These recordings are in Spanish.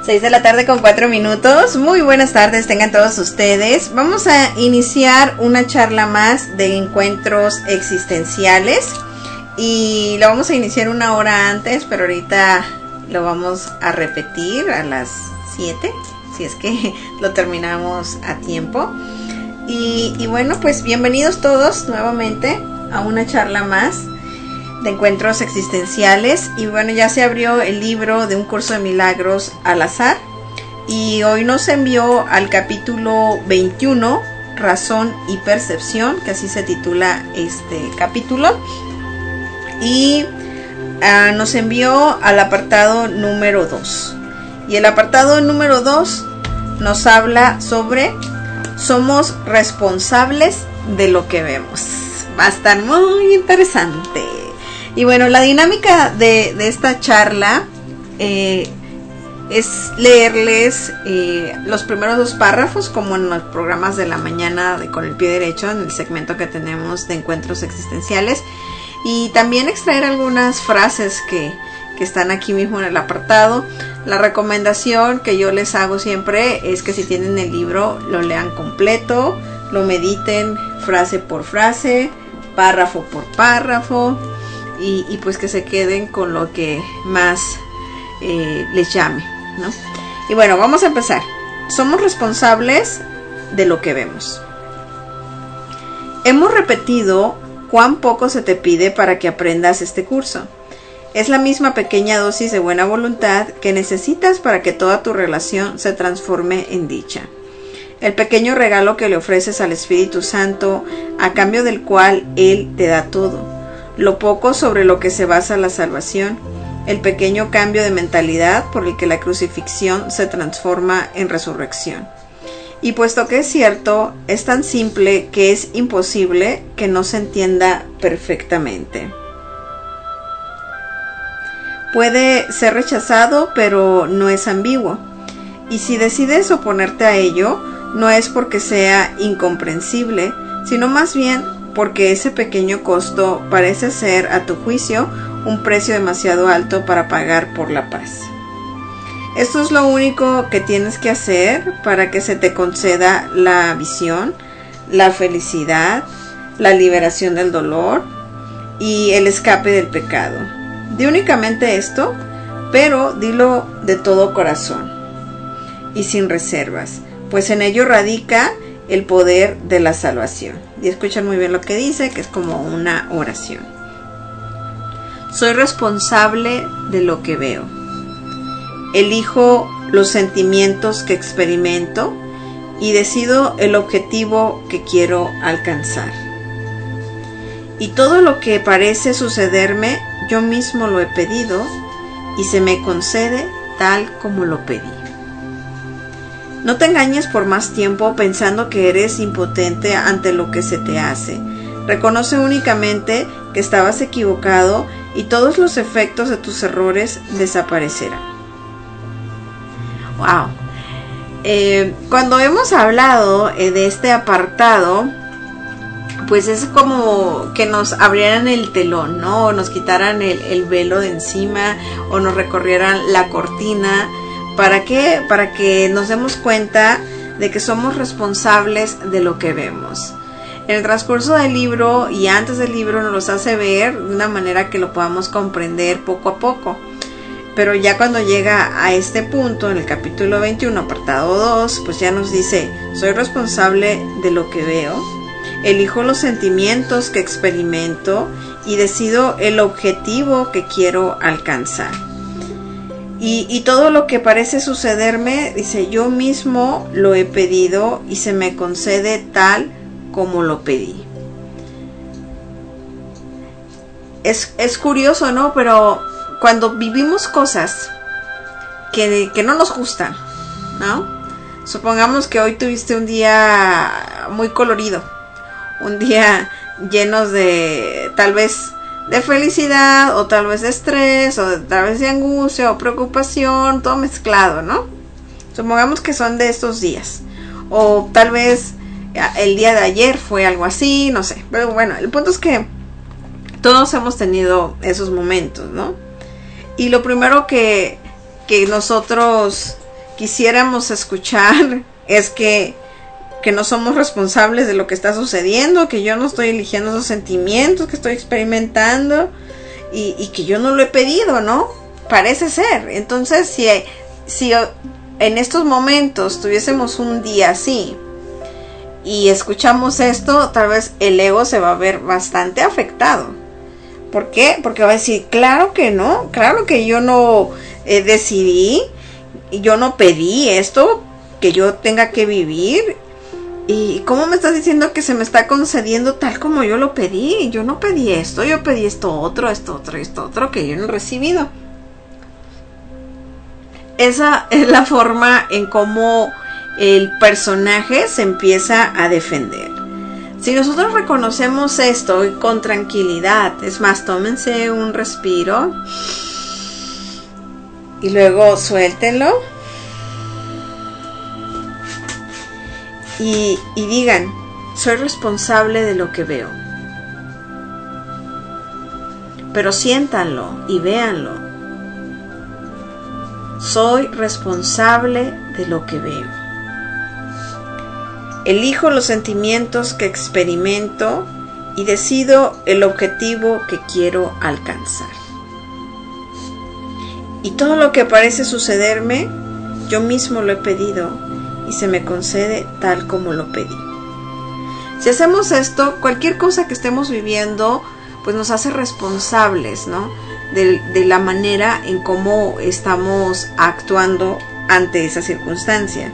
6 de la tarde con 4 minutos. Muy buenas tardes tengan todos ustedes. Vamos a iniciar una charla más de encuentros existenciales. Y lo vamos a iniciar una hora antes, pero ahorita lo vamos a repetir a las 7, si es que lo terminamos a tiempo. Y bueno, pues bienvenidos todos nuevamente a una charla más de encuentros existenciales. Y bueno, ya se abrió el libro de Un Curso de Milagros al Azar, y hoy nos envió al capítulo 21, Razón y Percepción, que así se titula este capítulo, y nos envió al apartado número 2, y el apartado número 2 nos habla sobre somos responsables de lo que vemos. Va a estar muy interesante. Y bueno, la dinámica de esta charla es leerles los primeros 2 párrafos, como en los programas de la mañana de Con el Pie Derecho, en el segmento que tenemos de encuentros existenciales, y también extraer algunas frases que están aquí mismo en el apartado. La recomendación que yo les hago siempre es que si tienen el libro lo lean completo, lo mediten frase por frase, párrafo por párrafo, y pues que se queden con lo que más les llame, ¿no? Y bueno, vamos a empezar. Somos responsables de lo que vemos. Hemos repetido cuán poco se te pide para que aprendas este curso. Es la misma pequeña dosis de buena voluntad que necesitas para que toda tu relación se transforme en dicha. El pequeño regalo que le ofreces al Espíritu Santo, a cambio del cual Él te da todo. Lo poco sobre lo que se basa la salvación, el pequeño cambio de mentalidad por el que la crucifixión se transforma en resurrección. Y puesto que es cierto, es tan simple que es imposible que no se entienda perfectamente. Puede ser rechazado, pero no es ambiguo. Y si decides oponerte a ello, no es porque sea incomprensible, sino más bien porque ese pequeño costo parece ser, a tu juicio, un precio demasiado alto para pagar por la paz. Esto es lo único que tienes que hacer para que se te conceda la visión, la felicidad, la liberación del dolor y el escape del pecado. Di únicamente esto, pero dilo de todo corazón y sin reservas, pues en ello radica el poder de la salvación. Y escuchan muy bien lo que dice, que es como una oración. Soy responsable de lo que veo. Elijo los sentimientos que experimento y decido el objetivo que quiero alcanzar. Y todo lo que parece sucederme, yo mismo lo he pedido y se me concede tal como lo pedí. No te engañes por más tiempo pensando que eres impotente ante lo que se te hace. Reconoce únicamente que estabas equivocado y todos los efectos de tus errores desaparecerán. Wow. Cuando hemos hablado de este apartado, pues es como que nos abrieran el telón, ¿no? O nos quitaran el velo de encima, o nos recorrieran la cortina. ¿Para qué? Para que nos demos cuenta de que somos responsables de lo que vemos. En el transcurso del libro y antes del libro nos los hace ver de una manera que lo podamos comprender poco a poco. Pero ya cuando llega a este punto, en el capítulo 21, apartado 2, pues ya nos dice, soy responsable de lo que veo, elijo los sentimientos que experimento y decido el objetivo que quiero alcanzar. Y todo lo que parece sucederme, dice, yo mismo lo he pedido y se me concede tal como lo pedí. Es curioso, ¿no? Pero cuando vivimos cosas que no nos gustan, ¿no? Supongamos que hoy tuviste un día muy colorido, un día lleno de tal vez de felicidad, o tal vez de estrés, o tal vez de angustia o preocupación, todo mezclado, ¿no? Supongamos que son de estos días, o tal vez el día de ayer fue algo así, no sé, pero bueno, el punto es que todos hemos tenido esos momentos, ¿no? Y lo primero que nosotros quisiéramos escuchar es que no somos responsables de lo que está sucediendo, que yo no estoy eligiendo esos sentimientos que estoy experimentando y que yo no lo he pedido, ¿no? Parece ser. Entonces, si en estos momentos tuviésemos un día así y escuchamos esto, tal vez el ego se va a ver bastante afectado. ¿Por qué? Porque va a decir, claro que no, claro que yo no decidí, yo no pedí esto que yo tenga que vivir. ¿Y cómo me estás diciendo que se me está concediendo tal como yo lo pedí? Yo no pedí esto, yo pedí esto otro que yo no he recibido. Esa es la forma en cómo el personaje se empieza a defender. Si nosotros reconocemos esto y con tranquilidad, es más, tómense un respiro y luego suéltenlo. Y digan, soy responsable de lo que veo. Pero siéntanlo y véanlo. Soy responsable de lo que veo. Elijo los sentimientos que experimento y decido el objetivo que quiero alcanzar. Y todo lo que parece sucederme, yo mismo lo he pedido y se me concede tal como lo pedí. Si hacemos esto, cualquier cosa que estemos viviendo, pues nos hace responsables, ¿no? De la manera en cómo estamos actuando ante esa circunstancia.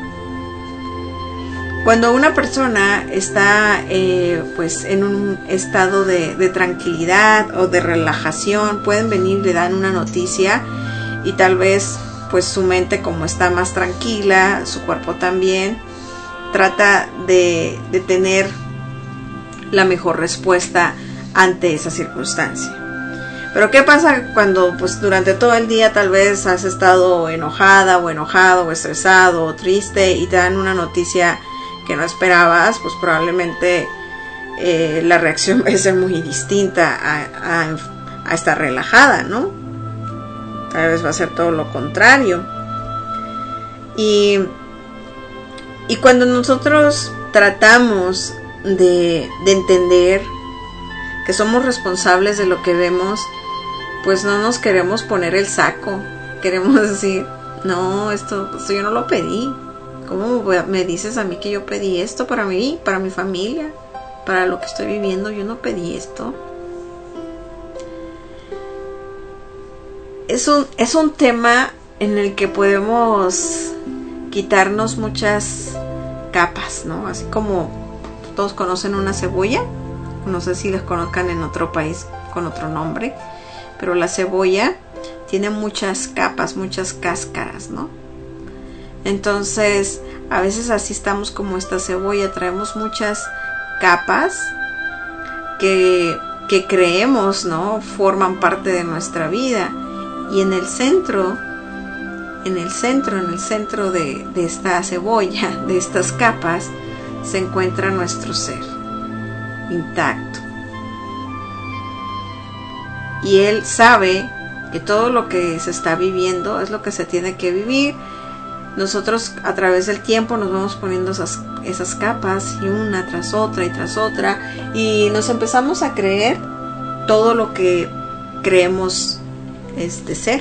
Cuando una persona está pues en un estado de tranquilidad o de relajación, pueden venir, le dan una noticia y tal vez pues su mente, como está más tranquila, su cuerpo también, trata de tener la mejor respuesta ante esa circunstancia. Pero ¿qué pasa cuando pues durante todo el día tal vez has estado enojada o enojado o estresado o triste y te dan una noticia que no esperabas? Pues probablemente la reacción va a ser muy distinta a estar relajada, ¿no? Tal vez va a ser todo lo contrario. Y cuando nosotros tratamos de entender que somos responsables de lo que vemos, pues no nos queremos poner el saco. Queremos decir, no, esto yo no lo pedí. ¿Cómo me dices a mí que yo pedí esto para mí, para mi familia, para lo que estoy viviendo? Yo no pedí esto. Es un tema en el que podemos quitarnos muchas capas, ¿no? Así como todos conocen una cebolla, no sé si las conozcan en otro país con otro nombre, pero la cebolla tiene muchas capas, muchas cáscaras, ¿no? Entonces, a veces así estamos como esta cebolla, traemos muchas capas que creemos, ¿no? Forman parte de nuestra vida. Y en el centro de esta cebolla, de estas capas, se encuentra nuestro ser intacto. Y Él sabe que todo lo que se está viviendo es lo que se tiene que vivir. Nosotros a través del tiempo nos vamos poniendo esas capas y una tras otra y nos empezamos a creer todo lo que creemos ser.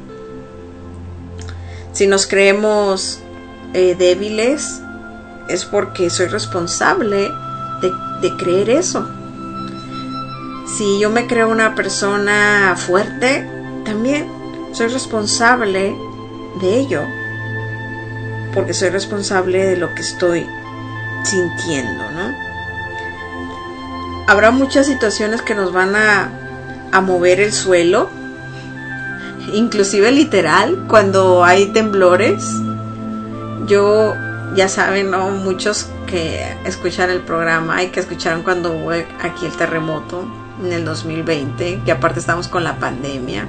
Si nos creemos débiles, es porque soy responsable de creer eso. Si yo me creo una persona fuerte, también soy responsable de ello, porque soy responsable de lo que estoy sintiendo, ¿no? Habrá muchas situaciones que nos van a mover el suelo, inclusive literal, cuando hay temblores. Yo, ya saben, ¿no? Muchos que escuchan el programa, hay que escucharon cuando hubo aquí el terremoto en el 2020, que aparte estamos con la pandemia.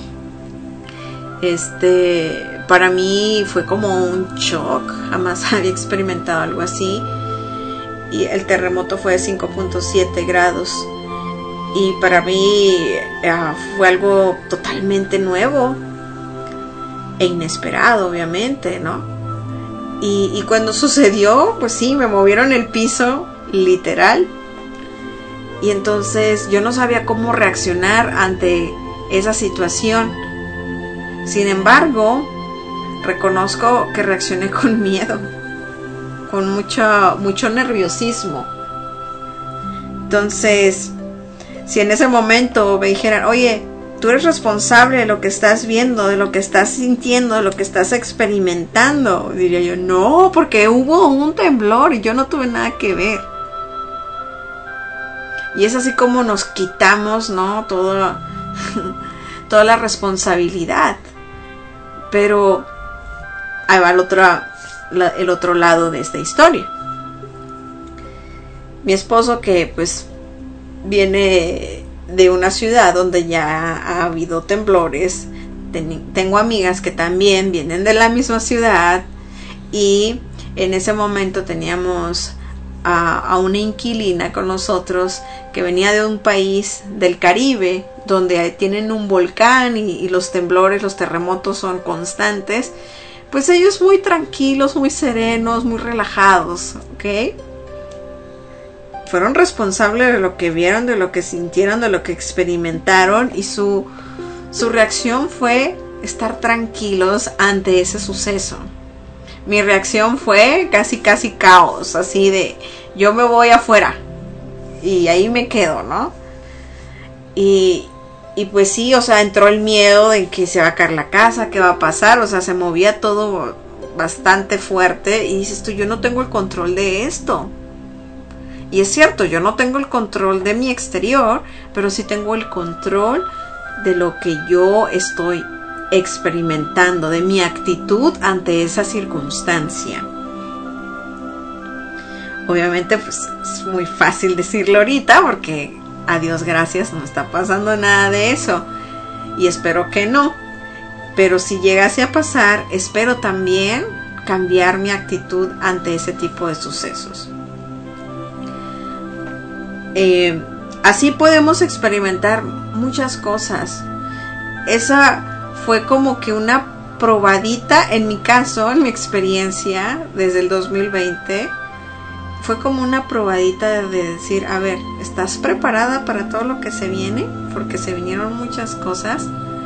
Para mí fue como un shock, jamás había experimentado algo así, y el terremoto fue de 5.7 grados, y para mí fue algo totalmente nuevo, e inesperado, obviamente, ¿no? Y cuando sucedió, pues sí, me movieron el piso, literal. Y entonces yo no sabía cómo reaccionar ante esa situación. Sin embargo, reconozco que reaccioné con miedo, con mucho nerviosismo. Entonces, si en ese momento me dijeran, oye, tú eres responsable de lo que estás viendo, de lo que estás sintiendo, de lo que estás experimentando, diría yo, no, porque hubo un temblor y yo no tuve nada que ver. Y es así como nos quitamos, ¿no? Toda la responsabilidad. Pero ahí va el otro lado de esta historia. Mi esposo, que pues viene de una ciudad donde ya ha habido temblores, tengo amigas que también vienen de la misma ciudad, y en ese momento teníamos a una inquilina con nosotros que venía de un país del Caribe donde tienen un volcán y los temblores, los terremotos son constantes. Pues ellos muy tranquilos, muy serenos, muy relajados, ¿ok? Fueron responsables de lo que vieron, de lo que sintieron, de lo que experimentaron, y su reacción fue estar tranquilos ante ese suceso. Mi reacción fue casi caos, así de yo me voy afuera y ahí me quedo, ¿no? Y pues sí, o sea, entró el miedo de que se va a caer la casa, qué va a pasar, o sea, se movía todo bastante fuerte, y dices tú, yo no tengo el control de esto. Y es cierto, yo no tengo el control de mi exterior, pero sí tengo el control de lo que yo estoy experimentando, de mi actitud ante esa circunstancia. Obviamente pues es muy fácil decirlo ahorita porque a Dios gracias no está pasando nada de eso, y espero que no, pero si llegase a pasar, espero también cambiar mi actitud ante ese tipo de sucesos. Así podemos experimentar muchas cosas. Esa fue como que una probadita, en mi caso, en mi experiencia desde el 2020, fue como una probadita de decir, a ver, ¿estás preparada para todo lo que se viene? Porque se vinieron muchas cosas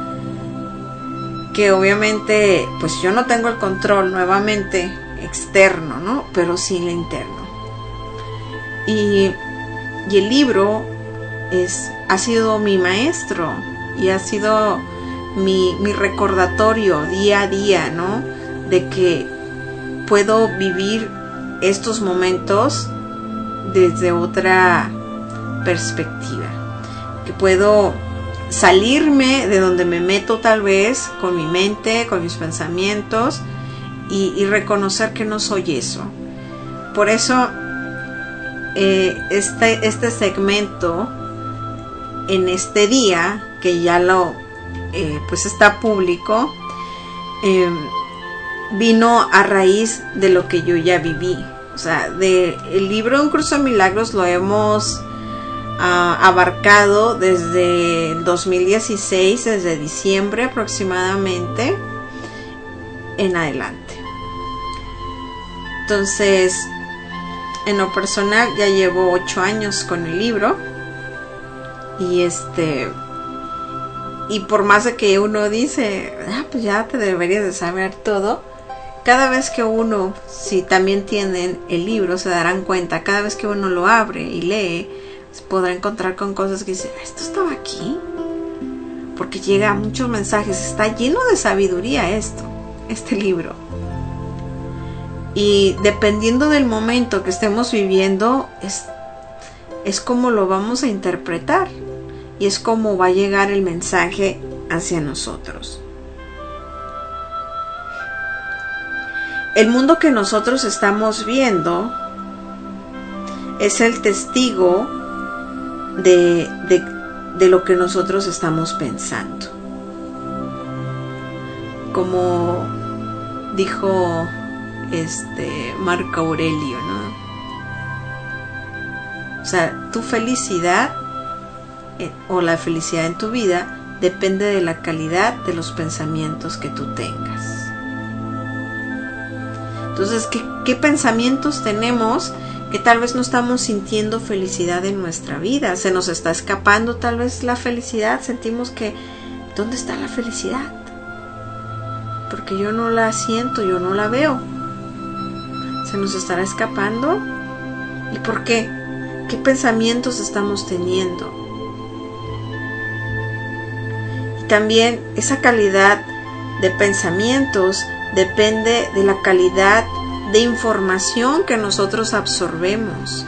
que obviamente pues yo no tengo el control nuevamente externo, ¿no? Pero sí el interno. Y el libro ha sido mi maestro y ha sido mi recordatorio día a día, ¿no? De que puedo vivir estos momentos desde otra perspectiva, que puedo salirme de donde me meto tal vez con mi mente, con mis pensamientos, y reconocer que no soy eso. Por eso este segmento en este día, que ya lo pues está público, vino a raíz de lo que yo ya viví. O sea, el libro Un Curso de Milagros lo hemos abarcado desde el 2016, desde diciembre aproximadamente en adelante. Entonces, en lo personal ya llevo 8 años con el libro, y por más de que uno dice, pues ya te deberías de saber todo, cada vez que uno, si también tienen el libro, se darán cuenta, cada vez que uno lo abre y lee, se podrá encontrar con cosas que dicen, ¿esto estaba aquí? Porque llega muchos mensajes, está lleno de sabiduría este libro. Y dependiendo del momento que estemos viviendo, es como lo vamos a interpretar, y es como va a llegar el mensaje hacia nosotros. El mundo que nosotros estamos viendo es el testigo de lo que nosotros estamos pensando. Como dijo Marco Aurelio, ¿no? O sea, tu felicidad o la felicidad en tu vida depende de la calidad de los pensamientos que tú tengas. Entonces, ¿qué pensamientos tenemos que tal vez no estamos sintiendo felicidad en nuestra vida? Se nos está escapando tal vez la felicidad. Sentimos que, ¿dónde está la felicidad? Porque yo no la siento, yo no la veo. ¿Se nos estará escapando? ¿Y por qué? ¿Qué pensamientos estamos teniendo? Y también esa calidad de pensamientos depende de la calidad de información que nosotros absorbemos.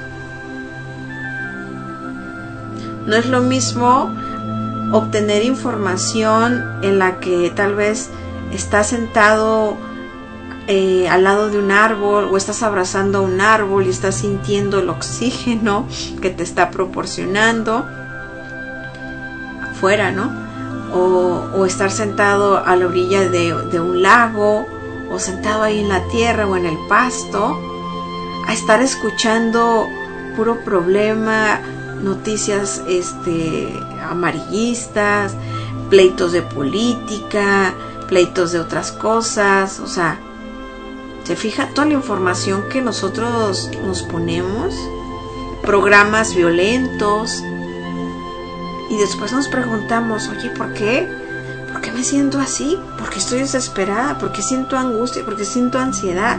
No es lo mismo obtener información en la que tal vez estás sentado al lado de un árbol o estás abrazando a un árbol y estás sintiendo el oxígeno que te está proporcionando afuera, ¿no? O estar sentado a la orilla de un lago, o sentado ahí en la tierra o en el pasto, a estar escuchando puro problema, noticias amarillistas, pleitos de política, pleitos de otras cosas. O sea, ¿se fija toda la información que nosotros nos ponemos? Programas violentos. Y después nos preguntamos, oye, ¿por qué? ¿Por qué me siento así? ¿Por qué estoy desesperada? ¿Por qué siento angustia? ¿Por qué siento ansiedad?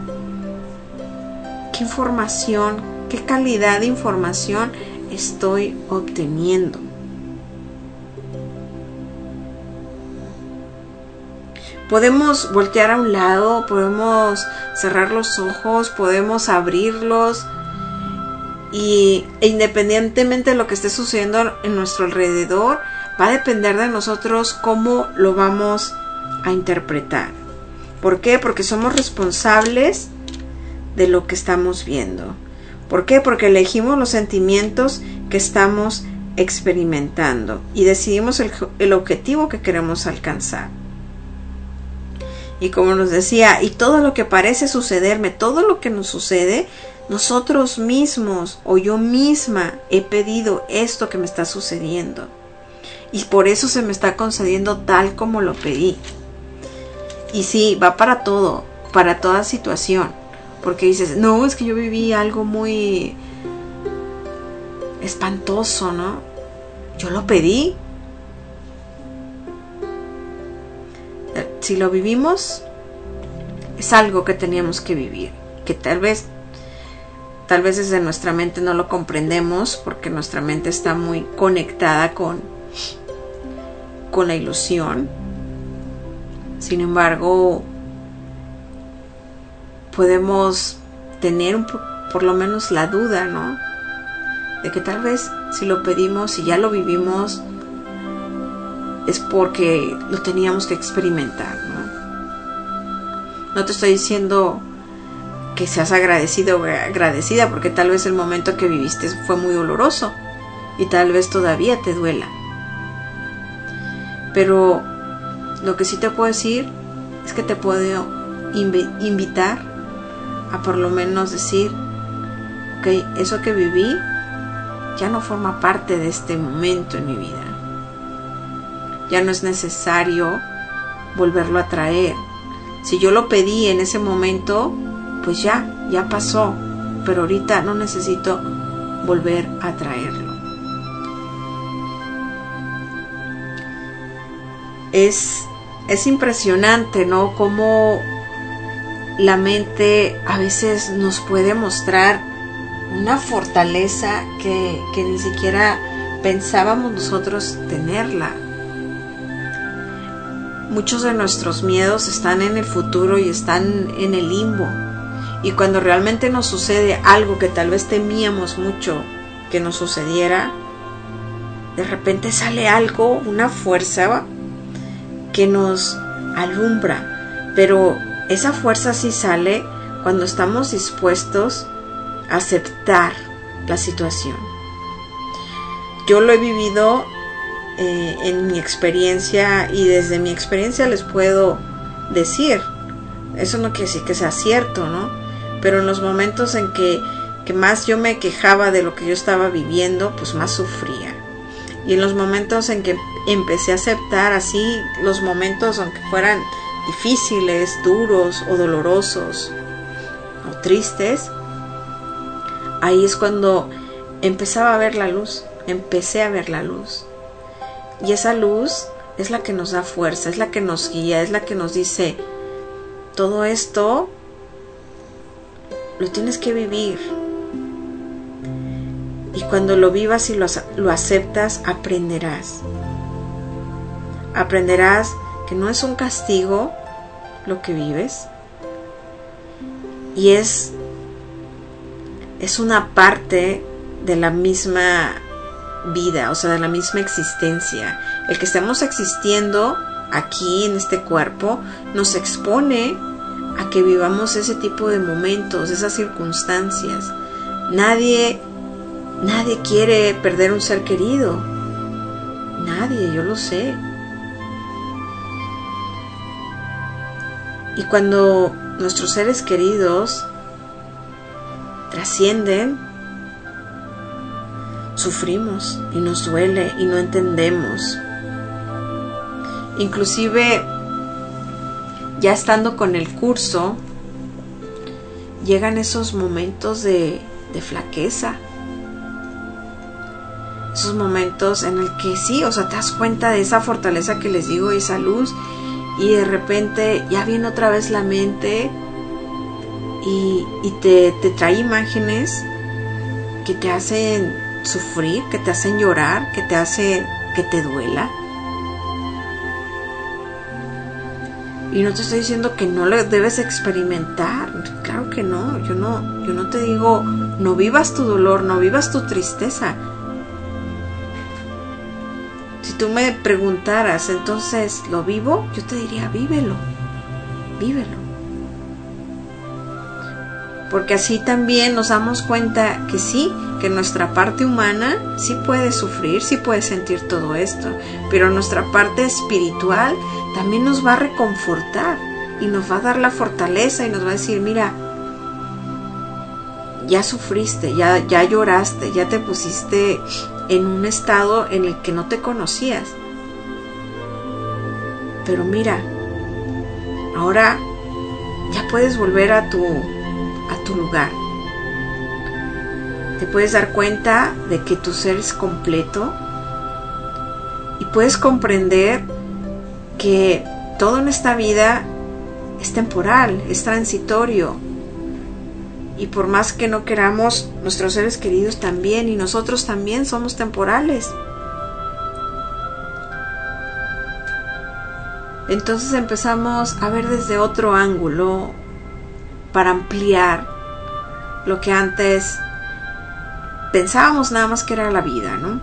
¿Qué información, qué calidad de información estoy obteniendo? Podemos voltear a un lado, podemos cerrar los ojos, podemos abrirlos, e independientemente de lo que esté sucediendo en nuestro alrededor, va a depender de nosotros cómo lo vamos a interpretar. ¿Por qué? Porque somos responsables de lo que estamos viendo. ¿Por qué? Porque elegimos los sentimientos que estamos experimentando y decidimos el objetivo que queremos alcanzar. Y como nos decía, y todo lo que parece sucederme, todo lo que nos sucede, nosotros mismos o yo misma he pedido esto que me está sucediendo. Y por eso se me está concediendo tal como lo pedí. Y sí, va para todo, para toda situación. Porque dices, no, es que yo viví algo muy espantoso, ¿no? Yo lo pedí. Si lo vivimos, es algo que teníamos que vivir. Que tal vez desde nuestra mente no lo comprendemos, porque nuestra mente está muy conectada con la ilusión. Sin embargo, podemos tener por lo menos la duda, ¿no? De que tal vez si lo pedimos y ya lo vivimos, es porque lo teníamos que experimentar, ¿no? No te estoy diciendo que seas agradecido o agradecida, porque tal vez el momento que viviste fue muy doloroso y tal vez todavía te duela. Pero lo que sí te puedo decir es que te puedo invitar a por lo menos decir, ok, eso que viví ya no forma parte de este momento en mi vida. Ya no es necesario volverlo a traer. Si yo lo pedí en ese momento, pues ya pasó, pero ahorita no necesito volver a traerlo. Es impresionante, ¿no? Cómo la mente a veces nos puede mostrar una fortaleza que ni siquiera pensábamos nosotros tenerla. Muchos de nuestros miedos están en el futuro y están en el limbo. Y cuando realmente nos sucede algo que tal vez temíamos mucho que nos sucediera, de repente sale algo, una fuerza que nos alumbra. Pero esa fuerza sí sale cuando estamos dispuestos a aceptar la situación. Yo lo he vivido en mi experiencia, y desde mi experiencia les puedo decir, eso no quiere decir que sea cierto, ¿no? Pero en los momentos en que más yo me quejaba de lo que yo estaba viviendo, pues más sufría. Y en los momentos en que empecé a aceptar así, los momentos aunque fueran difíciles, duros o dolorosos o tristes, ahí es cuando empezaba a ver la luz, empecé a ver la luz. Y esa luz es la que nos da fuerza, es la que nos guía, es la que nos dice, todo esto lo tienes que vivir. Y cuando lo vivas y lo aceptas, aprenderás. Aprenderás que no es un castigo lo que vives. Y es una parte de la misma vida, o sea, de la misma existencia. El que estemos existiendo aquí en este cuerpo nos expone a que vivamos ese tipo de momentos, esas circunstancias. Nadie quiere perder un ser querido. Nadie, yo lo sé. Y cuando nuestros seres queridos trascienden, sufrimos y nos duele y no entendemos. Inclusive, ya estando con el curso, llegan esos momentos de flaqueza. Esos momentos en el que sí, o sea, te das cuenta de esa fortaleza que les digo, esa luz, y de repente ya viene otra vez la mente y te trae imágenes que te hacen sufrir, que te hacen llorar, que te hacen que te duela. Y no te estoy diciendo que no lo debes experimentar, claro que no. Yo no te digo no vivas tu dolor, no vivas tu tristeza. Si tú me preguntaras, entonces, ¿lo vivo? Yo te diría, vívelo. Porque así también nos damos cuenta que sí, que nuestra parte humana sí puede sufrir, sí puede sentir todo esto, pero nuestra parte espiritual también nos va a reconfortar y nos va a dar la fortaleza y nos va a decir, mira, ya sufriste, ya lloraste, ya te pusiste en un estado en el que no te conocías. Pero mira, ahora ya puedes volver a tu lugar. Te puedes dar cuenta de que tu ser es completo y puedes comprender que todo en esta vida es temporal, es transitorio. Y por más que no queramos, nuestros seres queridos también, y nosotros también somos temporales. Entonces empezamos a ver desde otro ángulo para ampliar lo que antes pensábamos nada más que era la vida, ¿no?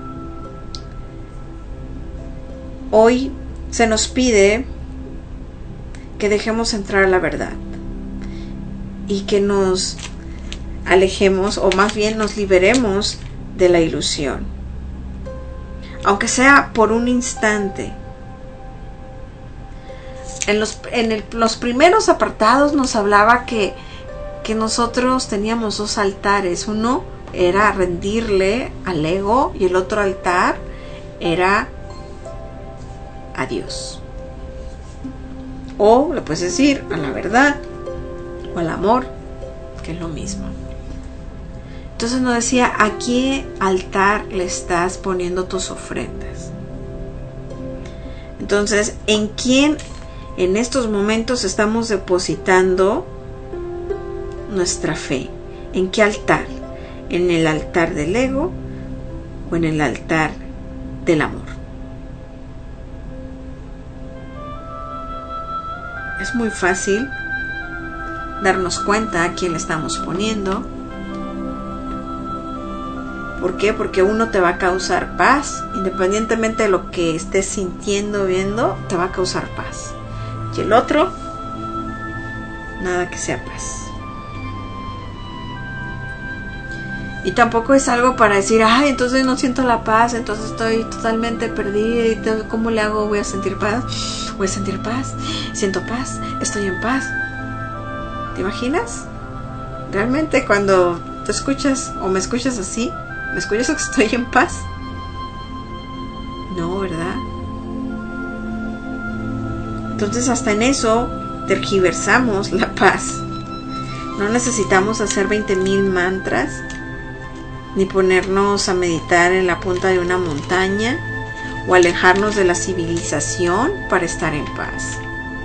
Hoy se nos pide que dejemos entrar la verdad y que nos alejemos, o más bien nos liberemos de la ilusión, aunque sea por un instante. En los primeros apartados nos hablaba que nosotros teníamos dos altares. Uno era rendirle al ego y el otro altar era a Dios. O le puedes decir a la verdad o al amor, que es lo mismo. Entonces nos decía, ¿a qué altar le estás poniendo tus ofrendas? Entonces, ¿en quién en estos momentos estamos depositando nuestra fe? ¿En qué altar? ¿En el altar del ego o en el altar del amor? Es muy fácil darnos cuenta a quién le estamos poniendo. ¿Por qué? Porque uno te va a causar paz, independientemente de lo que estés sintiendo, viendo, te va a causar paz. Y el otro, nada que sea paz. Y tampoco es algo para decir, ay, entonces no siento la paz, entonces estoy totalmente perdida, y ¿cómo le hago? ¿Voy a sentir paz? ¿Voy a sentir paz? ¿Siento paz? ¿Estoy en paz? ¿Te imaginas? Realmente cuando te escuchas o me escuchas así, ¿me escuchas que estoy en paz? Entonces hasta en eso tergiversamos la paz. No necesitamos hacer 20,000 mantras, ni ponernos a meditar en la punta de una montaña, o alejarnos de la civilización para estar en paz.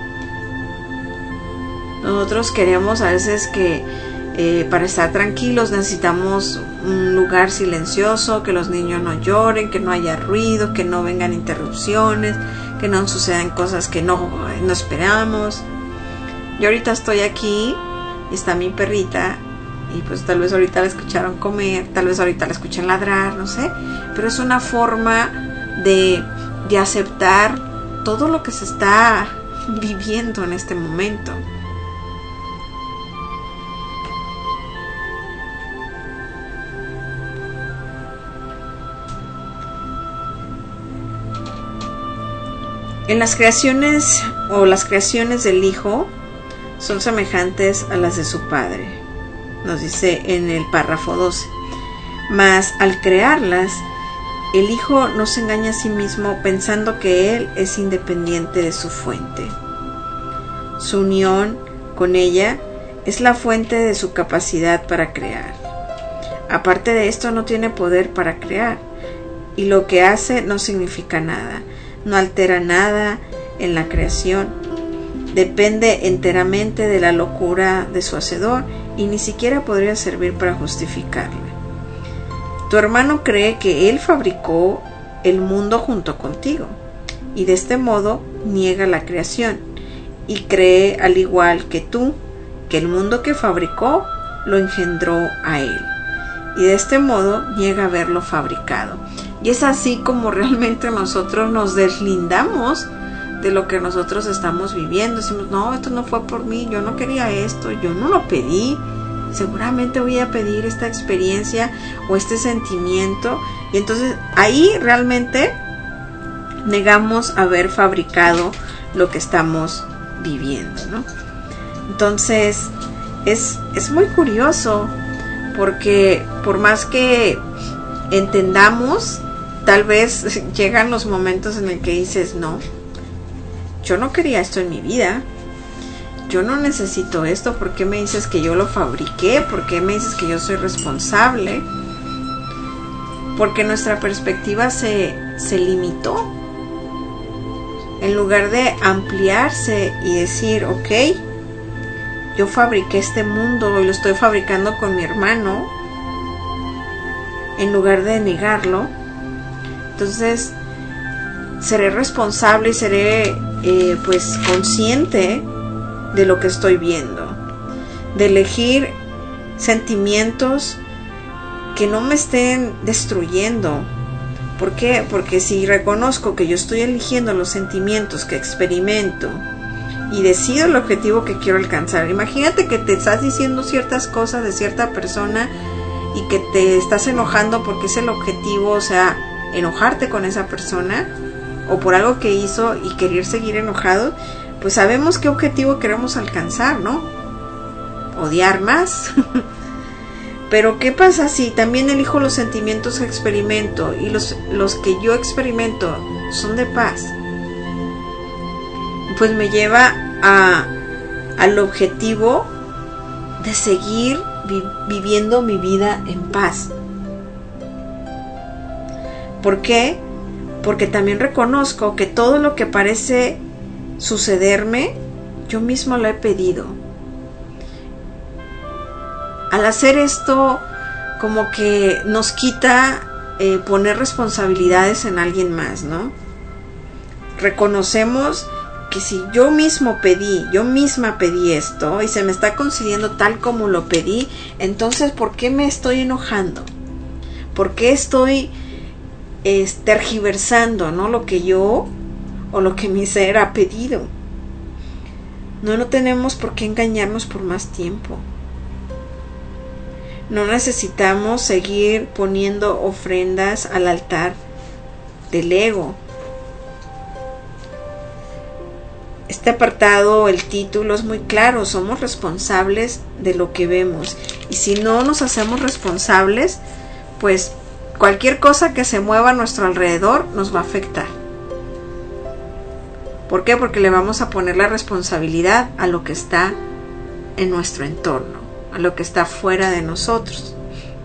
Nosotros queremos a veces que para estar tranquilos necesitamos un lugar silencioso, que los niños no lloren, que no haya ruido, que no vengan interrupciones, que no sucedan cosas que no esperamos. Yo ahorita estoy aquí, está mi perrita, y pues tal vez ahorita la escucharon comer, tal vez ahorita la escuchen ladrar, no sé, pero es una forma de aceptar todo lo que se está viviendo en este momento. En las creaciones o las creaciones del Hijo son semejantes a las de su Padre, nos dice en el párrafo 12. Mas al crearlas, el Hijo no se engaña a sí mismo pensando que Él es independiente de su fuente. Su unión con ella es la fuente de su capacidad para crear. Aparte de esto, no tiene poder para crear, y lo que hace no significa nada, no altera nada en la creación. Depende enteramente de la locura de su hacedor y ni siquiera podría servir para justificarla. Tu hermano cree que él fabricó el mundo junto contigo y de este modo niega la creación y cree, al igual que tú, que el mundo que fabricó lo engendró a él y de este modo niega haberlo fabricado. Y es así como realmente nosotros nos deslindamos de lo que nosotros estamos viviendo. Decimos, no, esto no fue por mí, yo no quería esto, yo no lo pedí. Seguramente voy a pedir esta experiencia o este sentimiento. Y entonces ahí realmente negamos haber fabricado lo que estamos viviendo, ¿no? Entonces es muy curioso porque por más que entendamos, tal vez llegan los momentos en el que dices, no, yo no quería esto en mi vida, yo no necesito esto, ¿por qué me dices que yo lo fabriqué? ¿Por qué me dices que yo soy responsable? Porque nuestra perspectiva se limitó. En lugar de ampliarse y decir, ok, yo fabriqué este mundo y lo estoy fabricando con mi hermano, en lugar de negarlo, entonces seré responsable y seré pues consciente de lo que estoy viendo, de elegir sentimientos que no me estén destruyendo. ¿Por qué? Porque si reconozco que yo estoy eligiendo los sentimientos que experimento y decido el objetivo que quiero alcanzar. Imagínate que te estás diciendo ciertas cosas de cierta persona y que te estás enojando porque es el objetivo, o sea, enojarte con esa persona o por algo que hizo y querer seguir enojado, pues sabemos qué objetivo queremos alcanzar, ¿no? Odiar más. Pero ¿qué pasa si también elijo los sentimientos que experimento y los que yo experimento son de paz? Pues me lleva al objetivo de seguir viviendo mi vida en paz. ¿Por qué? Porque también reconozco que todo lo que parece sucederme, yo mismo lo he pedido. Al hacer esto, como que nos quita poner responsabilidades en alguien más, ¿no? Reconocemos que si yo misma pedí esto y se me está concediendo tal como lo pedí, entonces ¿por qué me estoy enojando? ¿Por qué estoy tergiversando, ¿no? Lo que yo o lo que mi ser ha pedido? No tenemos por qué engañarnos por más tiempo. No necesitamos seguir poniendo ofrendas al altar del ego. Este apartado, el título es muy claro, somos responsables de lo que vemos. Y si no nos hacemos responsables, pues cualquier cosa que se mueva a nuestro alrededor nos va a afectar. ¿Por qué? Porque le vamos a poner la responsabilidad a lo que está en nuestro entorno, a lo que está fuera de nosotros.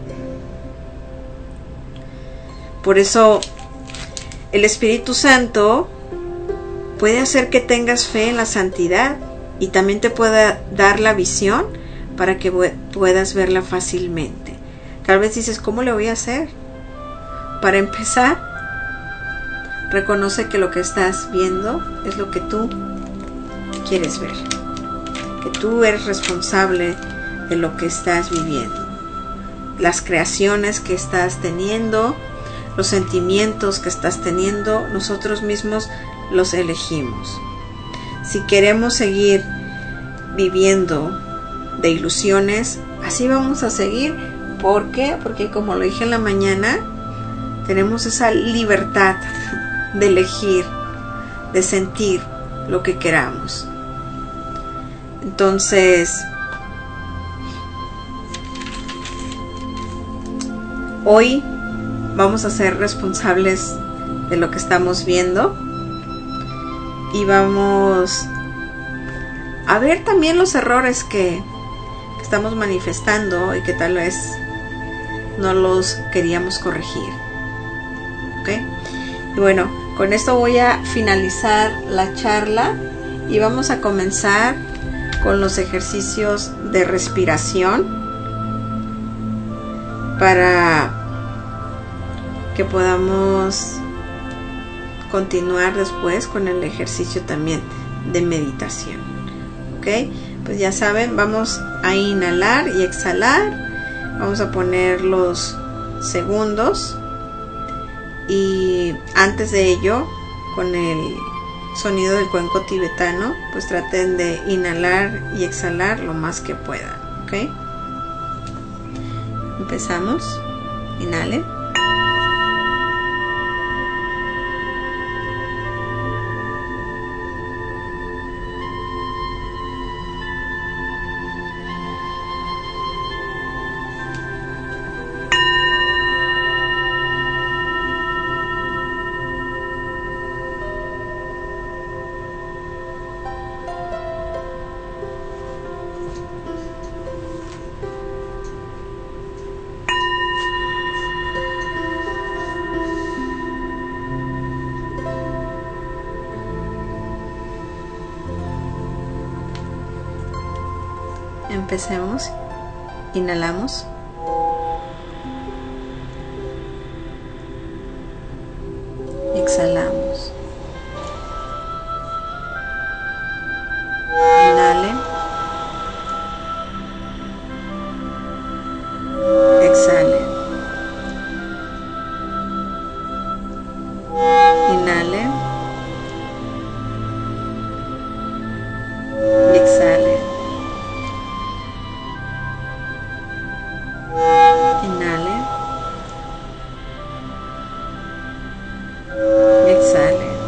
Por eso el Espíritu Santo puede hacer que tengas fe en la santidad y también te pueda dar la visión para que puedas verla fácilmente. Tal vez dices, ¿cómo le voy a hacer? Para empezar, reconoce que lo que estás viendo es lo que tú quieres ver, que tú eres responsable de lo que estás viviendo, las creaciones que estás teniendo, los sentimientos que estás teniendo, nosotros mismos los elegimos. Si queremos seguir viviendo de ilusiones, así vamos a seguir. ¿Por qué? Porque como lo dije en la mañana, tenemos esa libertad de elegir, de sentir lo que queramos. Entonces, hoy vamos a ser responsables de lo que estamos viendo y vamos a ver también los errores que estamos manifestando y que tal vez no los queríamos corregir. ¿Ok? Y bueno, con esto voy a finalizar la charla y vamos a comenzar con los ejercicios de respiración para que podamos continuar después con el ejercicio también de meditación. ¿Ok? Pues ya saben, vamos a inhalar y exhalar. Vamos a poner los segundos. Y antes de ello, con el sonido del cuenco tibetano, pues traten de inhalar y exhalar lo más que puedan. ¿Ok? Empezamos. Inhalen. Empecemos. Inhalamos. Exhalamos. Inhalen. Exhalen. Inhalen. Exhalen. Inhalen. Exhalen.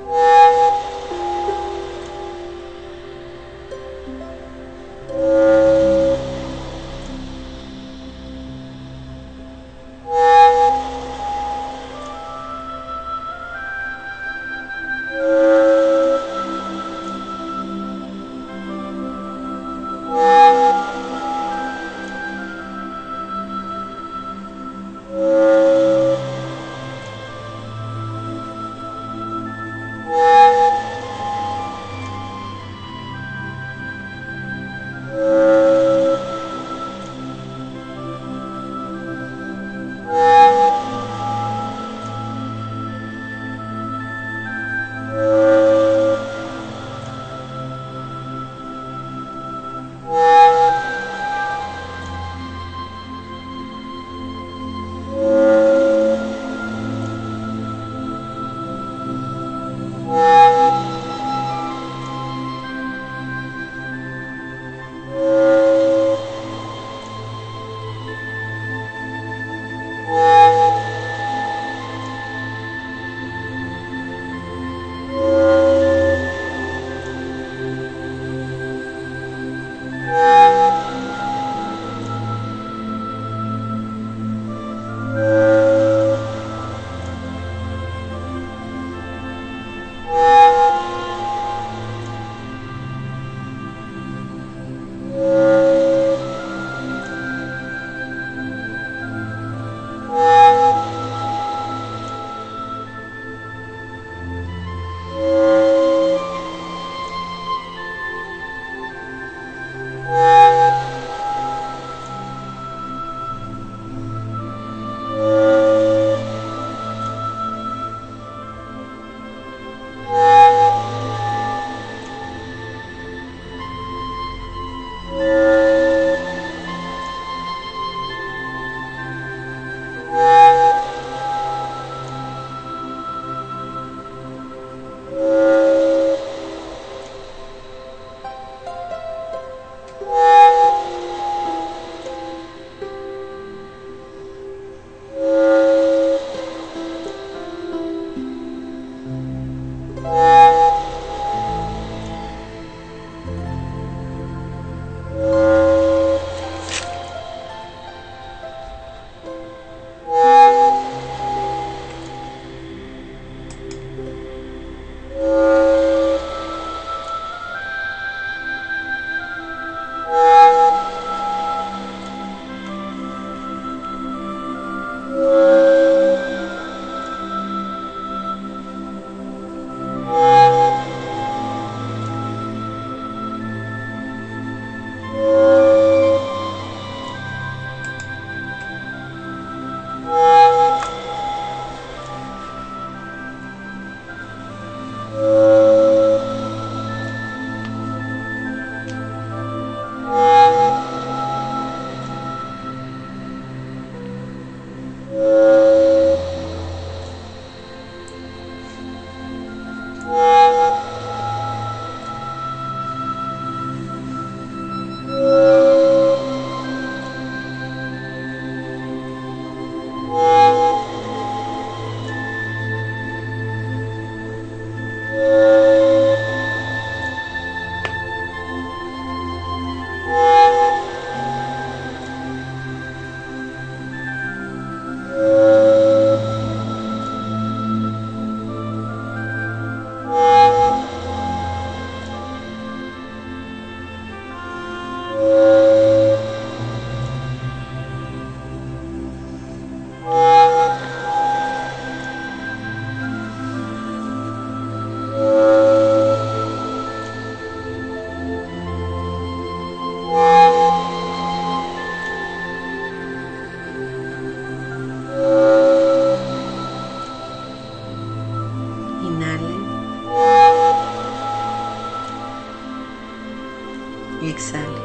y exhale.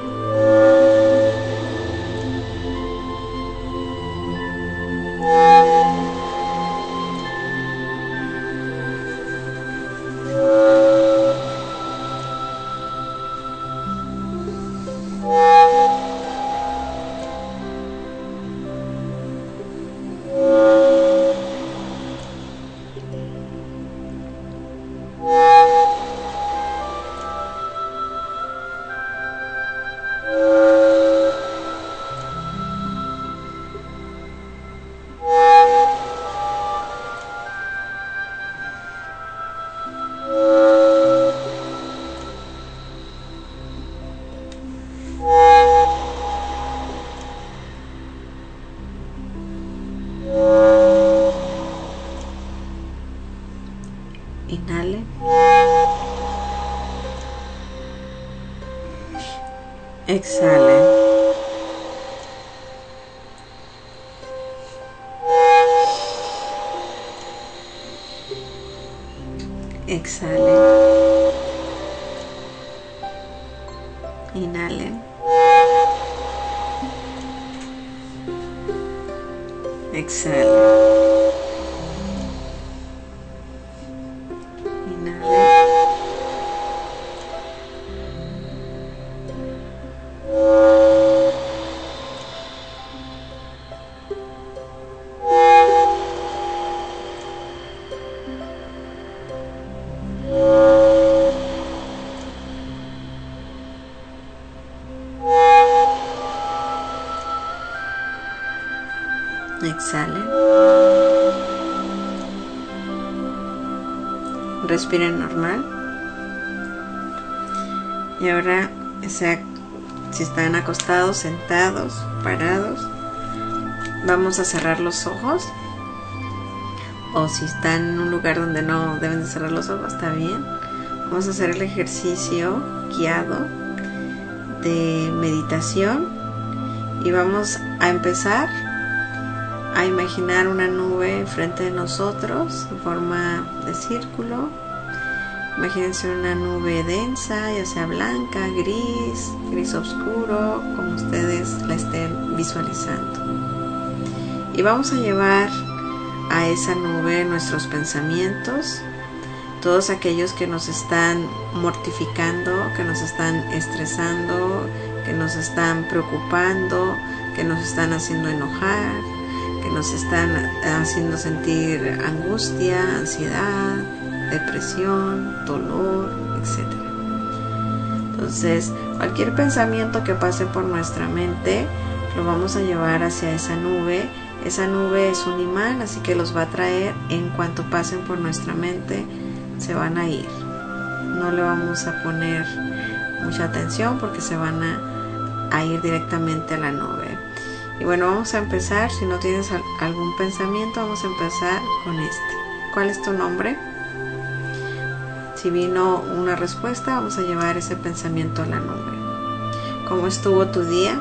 Inhalen. Exhalen. Exhalen. Inhalen. Exhalen. Exhalen. Respiren normal. Y ahora, si están acostados, sentados, parados, vamos a cerrar los ojos. O si están en un lugar donde no deben de cerrar los ojos, está bien. Vamos a hacer el ejercicio guiado de meditación. Y vamos a empezar a imaginar una nube frente de nosotros en forma de círculo. Imagínense una nube densa, ya sea blanca, gris oscuro, como ustedes la estén visualizando. Y vamos a llevar a esa nube nuestros pensamientos, todos aquellos que nos están mortificando, que nos están estresando, que nos están preocupando, que nos están haciendo enojar, que nos están haciendo sentir angustia, ansiedad, depresión, dolor, etc. Entonces, cualquier pensamiento que pase por nuestra mente, lo vamos a llevar hacia esa nube. Esa nube es un imán, así que los va a traer. En cuanto pasen por nuestra mente, se van a ir. No le vamos a poner mucha atención porque se van a ir directamente a la nube. Y bueno, vamos a empezar. Si no tienes algún pensamiento, vamos a empezar con este. ¿Cuál es tu nombre? Si vino una respuesta, vamos a llevar ese pensamiento a la nube. ¿Cómo estuvo tu día?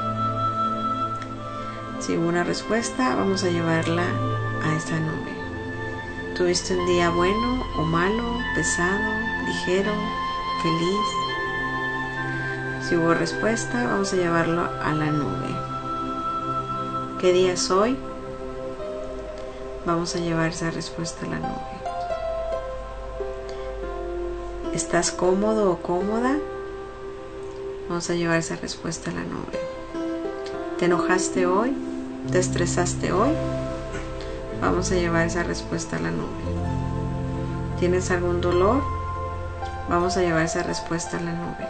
Si hubo una respuesta, vamos a llevarla a esa nube. ¿Tuviste un día bueno o malo, pesado, ligero, feliz? Si hubo respuesta, vamos a llevarlo a la nube. ¿Qué día es hoy? Vamos a llevar esa respuesta a la nube. ¿Estás cómodo o cómoda? Vamos a llevar esa respuesta a la nube. ¿Te enojaste hoy? ¿Te estresaste hoy? Vamos a llevar esa respuesta a la nube. ¿Tienes algún dolor? Vamos a llevar esa respuesta a la nube.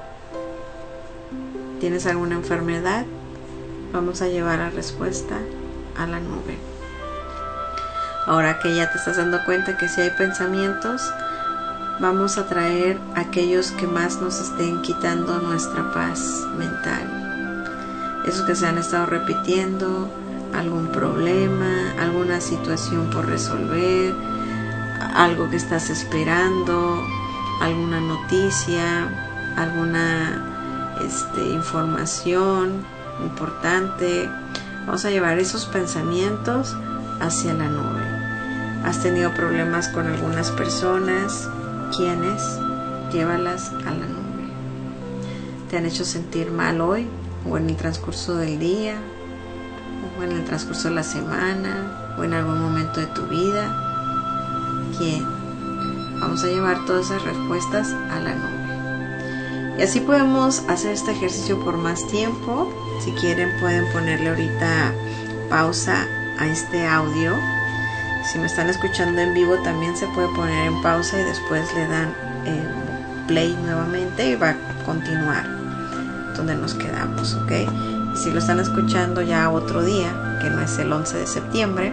¿Tienes alguna enfermedad? Vamos a llevar la respuesta a la nube. Ahora que ya te estás dando cuenta que si hay pensamientos, vamos a traer aquellos que más nos estén quitando nuestra paz mental. Esos que se han estado repitiendo, algún problema, alguna situación por resolver, algo que estás esperando, alguna noticia, alguna información importante. Vamos a llevar esos pensamientos hacia la nube. ¿Has tenido problemas con algunas personas? ¿Quiénes? Llévalas a la nube. ¿Te han hecho sentir mal hoy? ¿O en el transcurso del día? ¿O en el transcurso de la semana? ¿O en algún momento de tu vida? ¿Quién? Vamos a llevar todas esas respuestas a la nube. Y así podemos hacer este ejercicio por más tiempo. Si quieren pueden ponerle ahorita pausa a este audio. Si me están escuchando en vivo también se puede poner en pausa y después le dan play nuevamente y va a continuar donde nos quedamos, ¿ok? Y si lo están escuchando ya otro día, que no es el 11 de septiembre,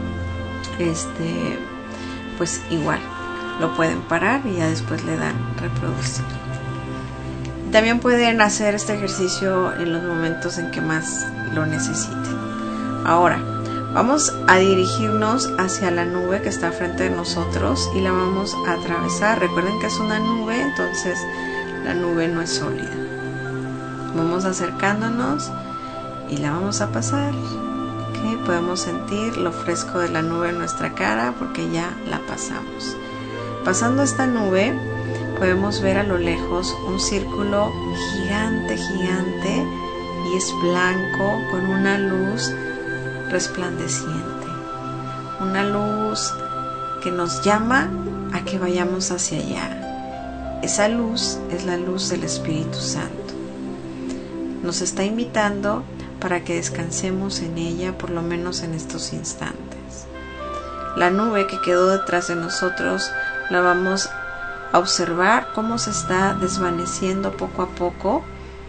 pues igual lo pueden parar y ya después le dan reproducir. También pueden hacer este ejercicio en los momentos en que más lo necesiten. Ahora, Vamos a dirigirnos hacia la nube que está frente de nosotros y la vamos a atravesar. Recuerden que es una nube, entonces la nube no es sólida. Vamos acercándonos y la vamos a pasar. ¿Okay? Podemos sentir lo fresco de la nube en nuestra cara porque ya la pasamos. Pasando esta nube, podemos ver a lo lejos un círculo gigante, gigante, y es blanco con una luz resplandeciente, una luz que nos llama a que vayamos hacia allá. Esa luz es la luz del Espíritu Santo. Nos está invitando para que descansemos en ella, por lo menos en estos instantes. La nube que quedó detrás de nosotros la vamos a observar cómo se está desvaneciendo poco a poco,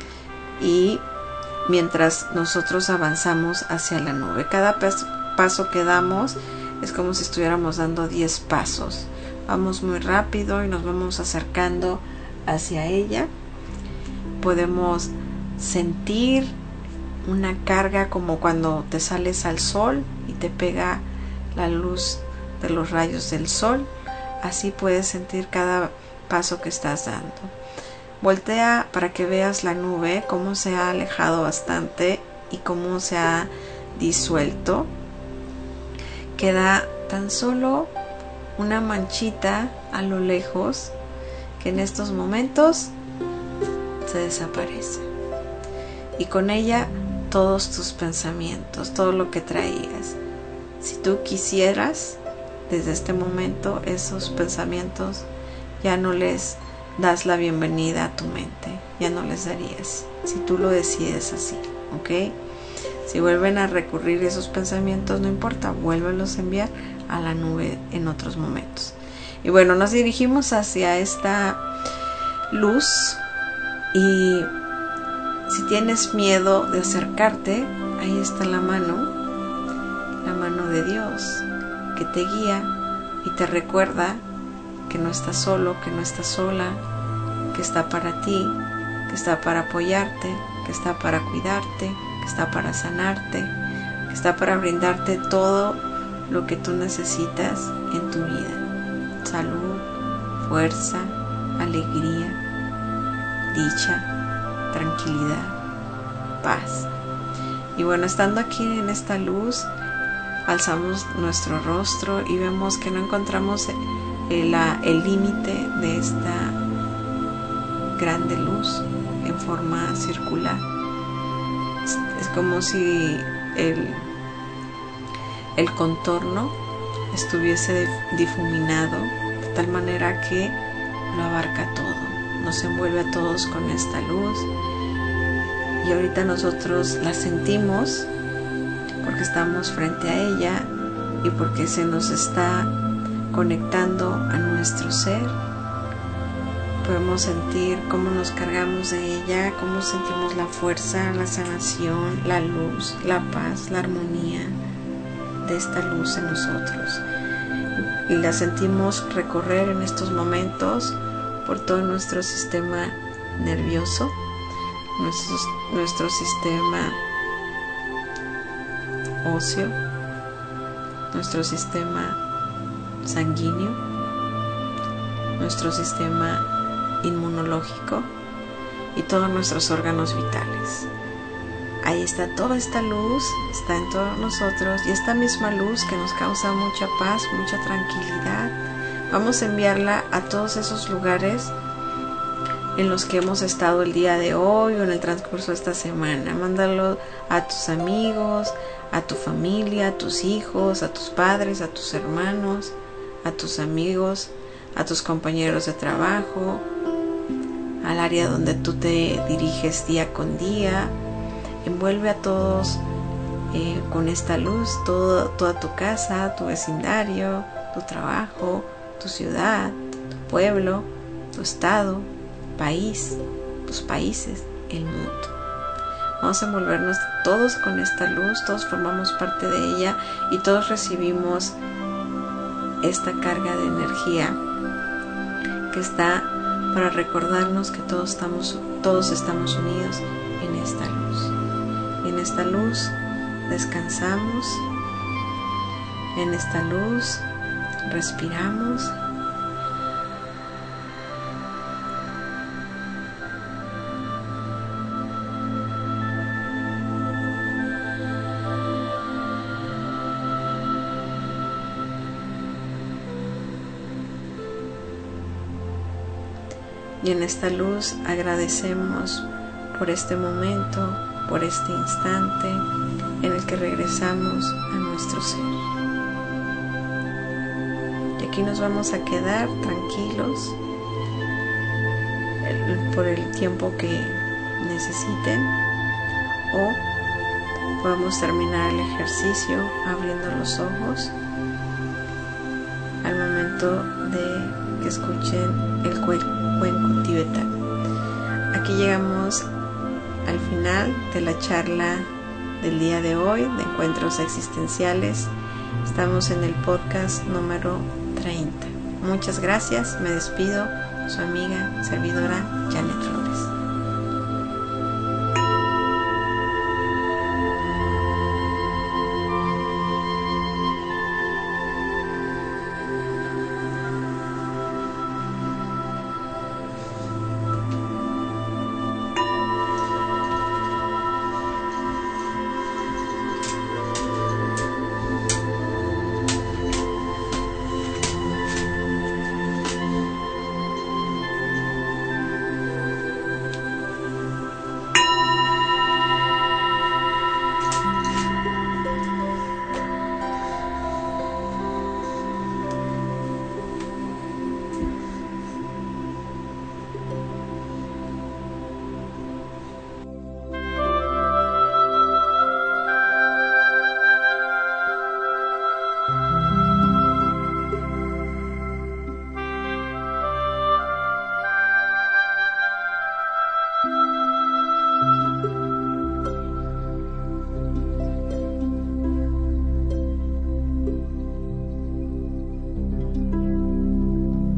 y mientras nosotros avanzamos hacia la nube, cada paso que damos es como si estuviéramos dando 10 pasos. Vamos muy rápido y nos vamos acercando hacia ella. Podemos sentir una carga como cuando te sales al sol y te pega la luz de los rayos del sol. Así puedes sentir cada paso que estás dando. Voltea para que veas la nube, cómo se ha alejado bastante y cómo se ha disuelto. Queda tan solo una manchita a lo lejos que en estos momentos se desaparece. Y con ella todos tus pensamientos, todo lo que traías. Si tú quisieras, desde este momento esos pensamientos ya no les das la bienvenida a tu mente, ya no les darías, si tú lo decides así, ¿ok? Si vuelven a recurrir esos pensamientos, no importa, vuélvelos a enviar a la nube en otros momentos. Y bueno, nos dirigimos hacia esta luz, y si tienes miedo de acercarte, ahí está la mano de Dios que te guía y te recuerda que no estás solo, que no estás sola, que está para ti, que está para apoyarte, que está para cuidarte, que está para sanarte, que está para brindarte todo lo que tú necesitas en tu vida. Salud, fuerza, alegría, dicha, tranquilidad, paz. Y bueno, estando aquí en esta luz, alzamos nuestro rostro y vemos que no encontramos el límite de esta grande luz en forma circular. Es como si el contorno estuviese difuminado de tal manera que lo abarca todo, nos envuelve a todos con esta luz. Y ahorita nosotros la sentimos porque estamos frente a ella y porque se nos está conectando a nuestro ser. Podemos sentir cómo nos cargamos de ella, cómo sentimos la fuerza, la sanación, la luz, la paz, la armonía de esta luz en nosotros. Y la sentimos recorrer en estos momentos por todo nuestro sistema nervioso, nuestro sistema óseo, nuestro sistema sanguíneo, nuestro sistema inmunológico y todos nuestros órganos vitales. Ahí está toda esta luz, está en todos nosotros, y esta misma luz que nos causa mucha paz, mucha tranquilidad, vamos a enviarla a todos esos lugares en los que hemos estado el día de hoy o en el transcurso de esta semana. Mándalo a tus amigos, a tu familia, a tus hijos, a tus padres, a tus hermanos, a tus amigos, a tus compañeros de trabajo, al área donde tú te diriges día con día. Envuelve a todos con esta luz, toda tu casa, tu vecindario, tu trabajo, tu ciudad, tu pueblo, tu estado, país, tus países, el mundo. Vamos a envolvernos todos con esta luz, todos formamos parte de ella y todos recibimos esta carga de energía que está para recordarnos que todos estamos unidos en esta luz. Y en esta luz descansamos En esta luz respiramos. Y en esta luz agradecemos por este momento, por este instante en el que regresamos a nuestro ser. Y aquí nos vamos a quedar tranquilos por el tiempo que necesiten, o podemos terminar el ejercicio abriendo los ojos al momento de que escuchen el cuenco tibetano. Aquí llegamos al final de la charla del día de hoy de Encuentros Existenciales. Estamos en el podcast número 30. Muchas gracias, me despido, su amiga, servidora Janet Flores.